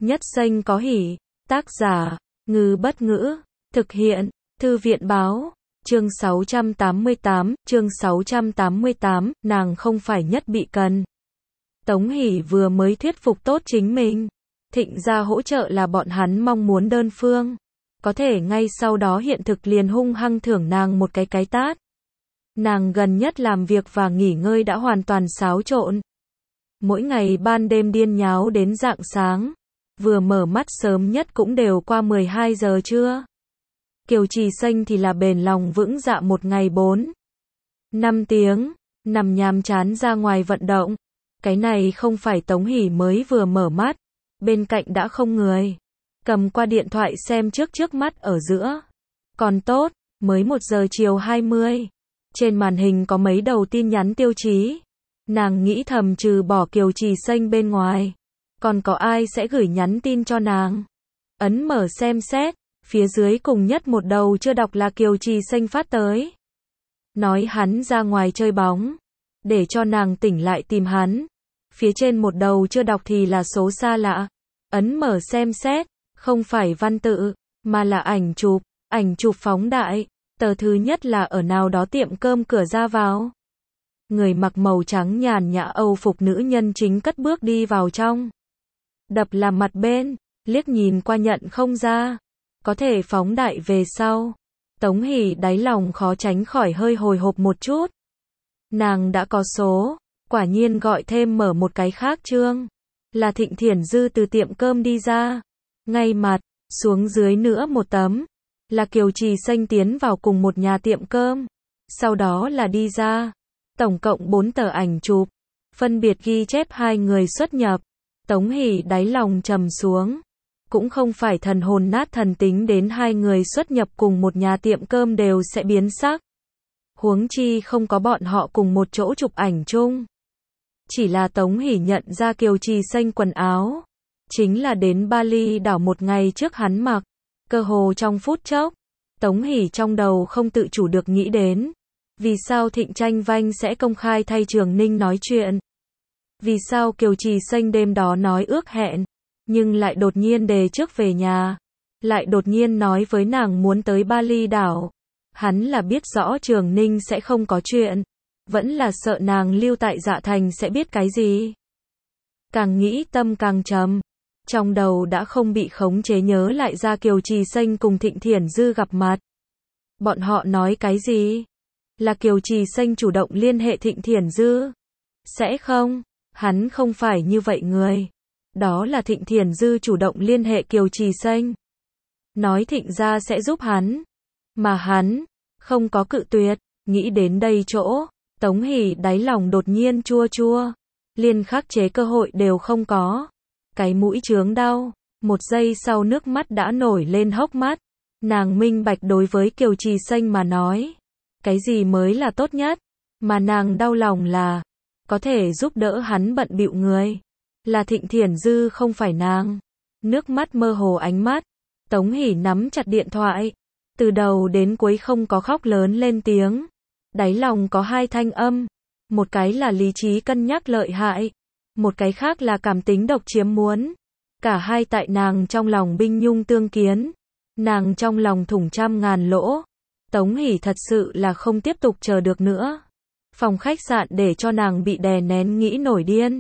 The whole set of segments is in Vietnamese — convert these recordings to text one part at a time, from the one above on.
Nhất xanh có hỉ. Tác giả, Ngư Bất Ngữ. Thực hiện, Thư viện Báo. Chương 688, nàng không phải nhất bị cần. Tống Hỷ vừa mới thuyết phục tốt chính mình. Thịnh gia hỗ trợ là bọn hắn mong muốn đơn phương. Có thể ngay sau đó hiện thực liền hung hăng thưởng nàng một cái tát. Nàng gần nhất làm việc và nghỉ ngơi đã hoàn toàn xáo trộn. Mỗi ngày ban đêm điên nháo đến rạng sáng. Vừa mở mắt sớm nhất cũng đều qua 12 giờ trưa. Kiều Trì Xanh thì là bền lòng vững dạ một ngày 4-5 tiếng, nằm nhàm chán ra ngoài vận động. Cái này không phải Tống Hỷ mới vừa mở mắt, bên cạnh đã không người. Cầm qua điện thoại xem trước mắt ở giữa. Còn tốt, mới 1 giờ chiều 20. Trên màn hình có mấy đầu tin nhắn tiêu chí. Nàng nghĩ thầm trừ bỏ Kiều Trì Xanh bên ngoài. Còn có ai sẽ gửi nhắn tin cho nàng? Ấn mở xem xét. Phía dưới cùng nhất một đầu chưa đọc là Kiều Trì Xanh phát tới. Nói hắn ra ngoài chơi bóng. Để cho nàng tỉnh lại tìm hắn. Phía trên một đầu chưa đọc thì là số xa lạ. Ấn mở xem xét. Không phải văn tự, mà là ảnh chụp. Ảnh chụp phóng đại. Tờ thứ nhất là ở nào đó tiệm cơm cửa ra vào. Người mặc màu trắng nhàn nhã Âu phục nữ nhân chính cất bước đi vào trong. Đập làm mặt bên. Liếc nhìn qua nhận không ra. Có thể phóng đại về sau. Tống Hỷ đáy lòng khó tránh khỏi hơi hồi hộp một chút. Nàng đã có số. Quả nhiên gọi thêm mở một cái khác chương. Là Thịnh Thiển Dư từ tiệm cơm đi ra. Ngay mặt, xuống dưới nữa một tấm. Là Kiều Trì Xanh tiến vào cùng một nhà tiệm cơm. Sau đó là đi ra. Tổng cộng 4 tờ ảnh chụp. Phân biệt ghi chép hai người xuất nhập. Tống Hỷ đáy lòng trầm xuống. Cũng không phải thần hồn nát thần tính đến hai người xuất nhập cùng một nhà tiệm cơm đều sẽ biến sắc. Huống chi không có bọn họ cùng một chỗ chụp ảnh chung. Chỉ là Tống Hỷ nhận ra Kiều Trì Xanh quần áo. Chính là đến Bali đảo một ngày trước hắn mặc. Cơ hồ trong phút chốc. Tống Hỷ trong đầu không tự chủ được nghĩ đến. Vì sao Thịnh Tranh Vanh sẽ công khai thay Trường Ninh nói chuyện? Vì sao Kiều Trì Xanh đêm đó nói ước hẹn? Nhưng lại đột nhiên đề trước về nhà. Lại đột nhiên nói với nàng muốn tới Bali đảo. Hắn là biết rõ Trường Ninh sẽ không có chuyện. Vẫn là sợ nàng lưu tại Dạ Thành sẽ biết cái gì. Càng nghĩ tâm càng trầm. Trong đầu đã không bị khống chế nhớ lại ra Kiều Trì Xanh cùng Thịnh Thiển Dư gặp mặt. Bọn họ nói cái gì? Là Kiều Trì Xanh chủ động liên hệ Thịnh Thiển Dư? Sẽ không, hắn không phải như vậy người. Đó là Thịnh Thiển Dư chủ động liên hệ Kiều Trì Xanh. Nói Thịnh gia sẽ giúp hắn. Mà hắn không có cự tuyệt. Nghĩ đến đây chỗ, Tống Hỷ đáy lòng đột nhiên chua chua. Liên khắc chế cơ hội đều không có. Cái mũi chướng đau. Một giây sau nước mắt đã nổi lên hốc mắt. Nàng minh bạch đối với Kiều Trì Xanh mà nói. Cái gì mới là tốt nhất. Mà nàng đau lòng là có thể giúp đỡ hắn bận bịu người. Là Thịnh Thiển Dư không phải nàng. Nước mắt mơ hồ ánh mắt. Tống Hỷ nắm chặt điện thoại. Từ đầu đến cuối không có khóc lớn lên tiếng. Đáy lòng có hai thanh âm. Một cái là lý trí cân nhắc lợi hại. Một cái khác là cảm tính độc chiếm muốn. Cả hai tại nàng trong lòng binh nhung tương kiến. Nàng trong lòng thủng trăm ngàn lỗ. Tống Hỷ thật sự là không tiếp tục chờ được nữa. Phòng khách sạn để cho nàng bị đè nén nghĩ nổi điên.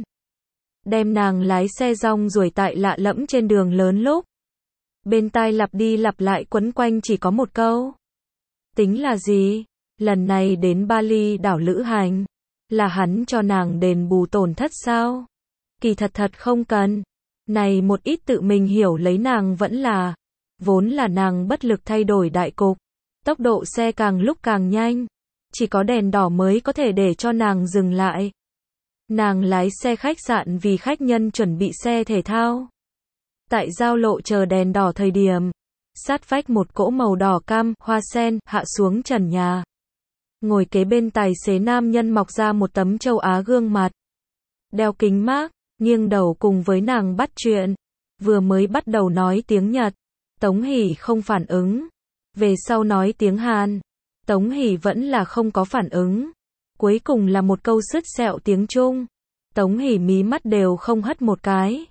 Đem nàng lái xe rong ruổi tại lạ lẫm trên đường lớn lúc. Bên tai lặp đi lặp lại quấn quanh chỉ có một câu. Tính là gì? Lần này đến Bali đảo lữ hành. Là hắn cho nàng đền bù tổn thất sao? Kỳ thật không cần. Này một ít tự mình hiểu lấy nàng vẫn là. Vốn là nàng bất lực thay đổi đại cục. Tốc độ xe càng lúc càng nhanh. Chỉ có đèn đỏ mới có thể để cho nàng dừng lại. Nàng lái xe khách sạn vì khách nhân chuẩn bị xe thể thao. Tại giao lộ chờ đèn đỏ thời điểm. Sát vách một cỗ màu đỏ cam, hoa sen, hạ xuống trần nhà. Ngồi kế bên tài xế nam nhân mọc ra một tấm châu Á gương mặt. Đeo kính mác, nghiêng đầu cùng với nàng bắt chuyện. Vừa mới bắt đầu nói tiếng Nhật. Tống Hỷ không phản ứng. Về sau nói tiếng Hàn. Tống Hỷ vẫn là không có phản ứng. Cuối cùng là một câu sứt sẹo tiếng Trung. Tống Hỷ mí mắt đều không hất một cái.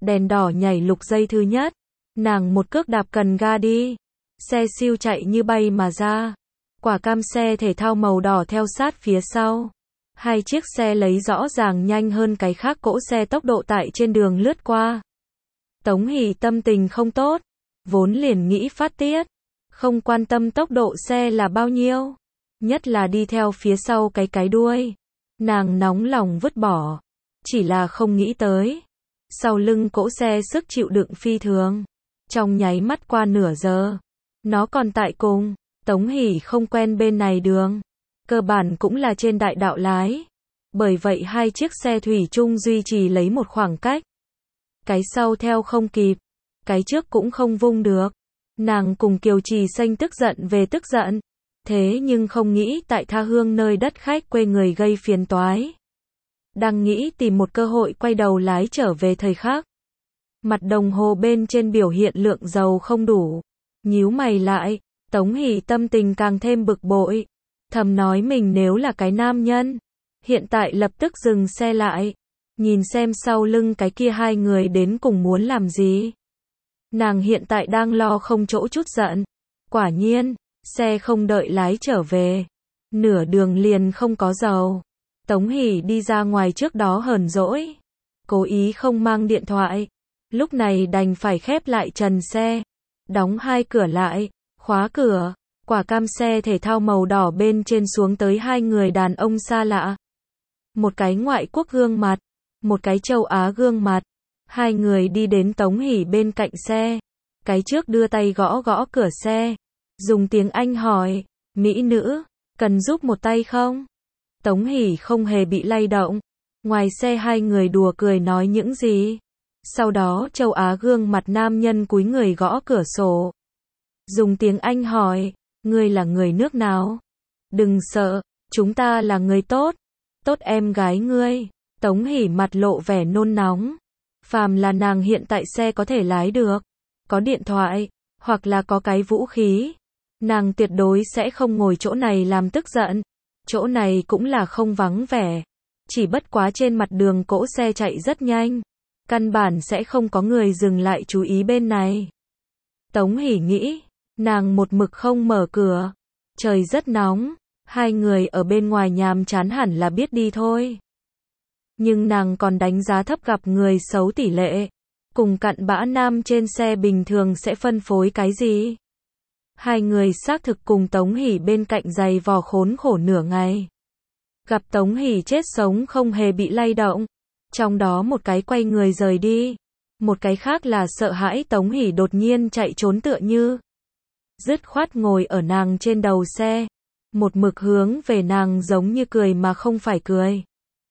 Đèn đỏ nhảy lục giây thứ nhất. Nàng một cước đạp cần ga đi. Xe siêu chạy như bay mà ra. Quả cam xe thể thao màu đỏ theo sát phía sau. Hai chiếc xe lấy rõ ràng nhanh hơn cái khác cỗ xe tốc độ tại trên đường lướt qua. Tống Hỷ tâm tình không tốt, vốn liền nghĩ phát tiết, không quan tâm tốc độ xe là bao nhiêu, nhất là đi theo phía sau cái đuôi. Nàng nóng lòng vứt bỏ, chỉ là không nghĩ tới. Sau lưng cỗ xe sức chịu đựng phi thường, trong nháy mắt qua nửa giờ, nó còn tại cùng. Tống Hỷ không quen bên này đường, cơ bản cũng là trên đại đạo lái. Bởi vậy hai chiếc xe thủy chung duy trì lấy một khoảng cách. Cái sau theo không kịp, cái trước cũng không vung được. Nàng cùng Kiều Trì Xanh tức giận về tức giận, thế nhưng không nghĩ tại tha hương nơi đất khách quê người gây phiền toái. Đang nghĩ tìm một cơ hội quay đầu lái trở về thời khắc. Mặt đồng hồ bên trên biểu hiện lượng dầu không đủ, nhíu mày lại. Tống Hỷ tâm tình càng thêm bực bội, thầm nói mình nếu là cái nam nhân, hiện tại lập tức dừng xe lại, nhìn xem sau lưng cái kia hai người đến cùng muốn làm gì. Nàng hiện tại đang lo không chỗ chút giận. Quả nhiên, xe không đợi lái trở về, nửa đường liền không có dầu. Tống Hỷ đi ra ngoài trước đó hờn dỗi, cố ý không mang điện thoại, lúc này đành phải khép lại trần xe, đóng hai cửa lại. Khóa cửa, quả cam xe thể thao màu đỏ bên trên xuống tới hai người đàn ông xa lạ. Một cái ngoại quốc gương mặt, một cái châu Á gương mặt. Hai người đi đến Tống Hỷ bên cạnh xe. Cái trước đưa tay gõ gõ cửa xe, dùng tiếng Anh hỏi, mỹ nữ, cần giúp một tay không? Tống Hỷ không hề bị lay động. Ngoài xe hai người đùa cười nói những gì. Sau đó châu Á gương mặt nam nhân cúi người gõ cửa sổ. Dùng tiếng Anh hỏi, ngươi là người nước nào? Đừng sợ, chúng ta là người tốt. Tốt em gái ngươi. Tống Hỷ mặt lộ vẻ nôn nóng. Phàm là nàng hiện tại xe có thể lái được, có điện thoại, hoặc là có cái vũ khí, nàng tuyệt đối sẽ không ngồi chỗ này làm tức giận. Chỗ này cũng là không vắng vẻ, chỉ bất quá trên mặt đường cỗ xe chạy rất nhanh, căn bản sẽ không có người dừng lại chú ý bên này. Tống Hỷ nghĩ, nàng một mực không mở cửa, trời rất nóng, hai người ở bên ngoài nhàm chán hẳn là biết đi thôi. Nhưng nàng còn đánh giá thấp gặp người xấu tỷ lệ, cùng cặn bã nam trên xe bình thường sẽ phân phối cái gì. Hai người xác thực cùng Tống Hỷ bên cạnh giày vò khốn khổ nửa ngày. Gặp Tống Hỷ chết sống không hề bị lay động, trong đó một cái quay người rời đi, một cái khác là sợ hãi Tống Hỷ đột nhiên chạy trốn tựa như. Dứt khoát ngồi ở nàng trên đầu xe, một mực hướng về nàng giống như cười mà không phải cười.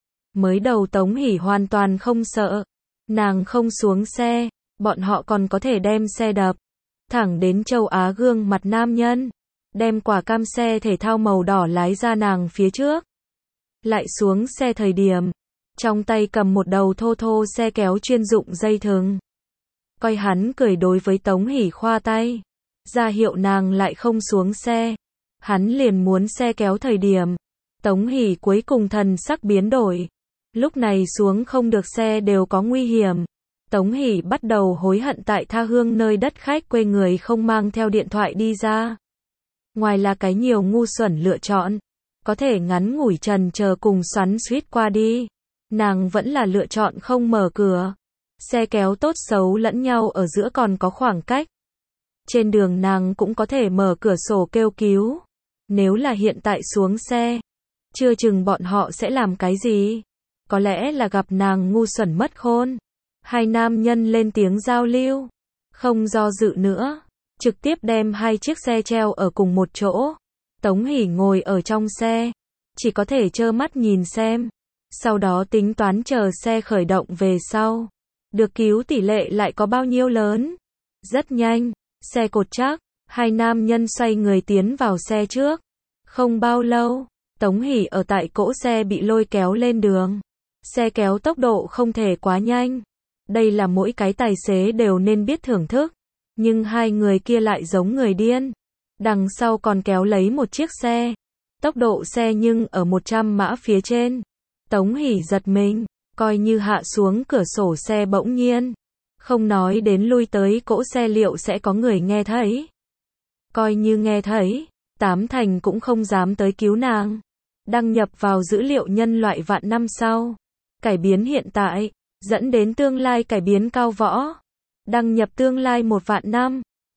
Mới đầu Tống Hỷ hoàn toàn không sợ, nàng không xuống xe, bọn họ còn có thể đem xe đập, thẳng đến châu Á gương mặt nam nhân, đem quả cam xe thể thao màu đỏ lái ra nàng phía trước. Lại xuống xe thời điểm, trong tay cầm một đầu thô thô xe kéo chuyên dụng dây thừng. Coi hắn cười đối với Tống Hỷ khoa tay, ra hiệu nàng lại không xuống xe. Hắn liền muốn xe kéo thời điểm, Tống Hỷ cuối cùng thần sắc biến đổi. Lúc này xuống không được xe đều có nguy hiểm. Tống Hỷ bắt đầu hối hận tại tha hương nơi đất khách quê người không mang theo điện thoại đi ra. Ngoài là cái nhiều ngu xuẩn lựa chọn, có thể ngắn ngủi trần chờ cùng xoắn xuýt qua đi, nàng vẫn là lựa chọn không mở cửa. Xe kéo tốt xấu lẫn nhau ở giữa còn có khoảng cách. Trên đường nàng cũng có thể mở cửa sổ kêu cứu. Nếu là hiện tại xuống xe, chưa chừng bọn họ sẽ làm cái gì. Có lẽ là gặp nàng ngu xuẩn mất khôn. Hai nam nhân lên tiếng giao lưu, không do dự nữa, trực tiếp đem hai chiếc xe treo ở cùng một chỗ. Tống Hỷ ngồi ở trong xe, chỉ có thể trơ mắt nhìn xem, sau đó tính toán chờ xe khởi động về sau, được cứu tỷ lệ lại có bao nhiêu lớn. Rất nhanh, xe cột chắc, hai nam nhân xoay người tiến vào xe trước. Không bao lâu, Tống Hỷ ở tại cỗ xe bị lôi kéo lên đường. Xe kéo tốc độ không thể quá nhanh. Đây là mỗi cái tài xế đều nên biết thưởng thức. Nhưng hai người kia lại giống người điên. Đằng sau còn kéo lấy một chiếc xe. Tốc độ xe nhưng ở 100 mã phía trên. Tống Hỷ giật mình, coi như hạ xuống cửa sổ xe bỗng nhiên. Không nói đến lui tới cỗ xe liệu sẽ có người nghe thấy. Coi như nghe thấy, 8 thành cũng không dám tới cứu nàng. Đăng nhập vào dữ liệu nhân loại vạn năm sau. Cải biến hiện tại, dẫn đến tương lai cải biến cao võ. Đăng nhập tương lai 1 vạn năm.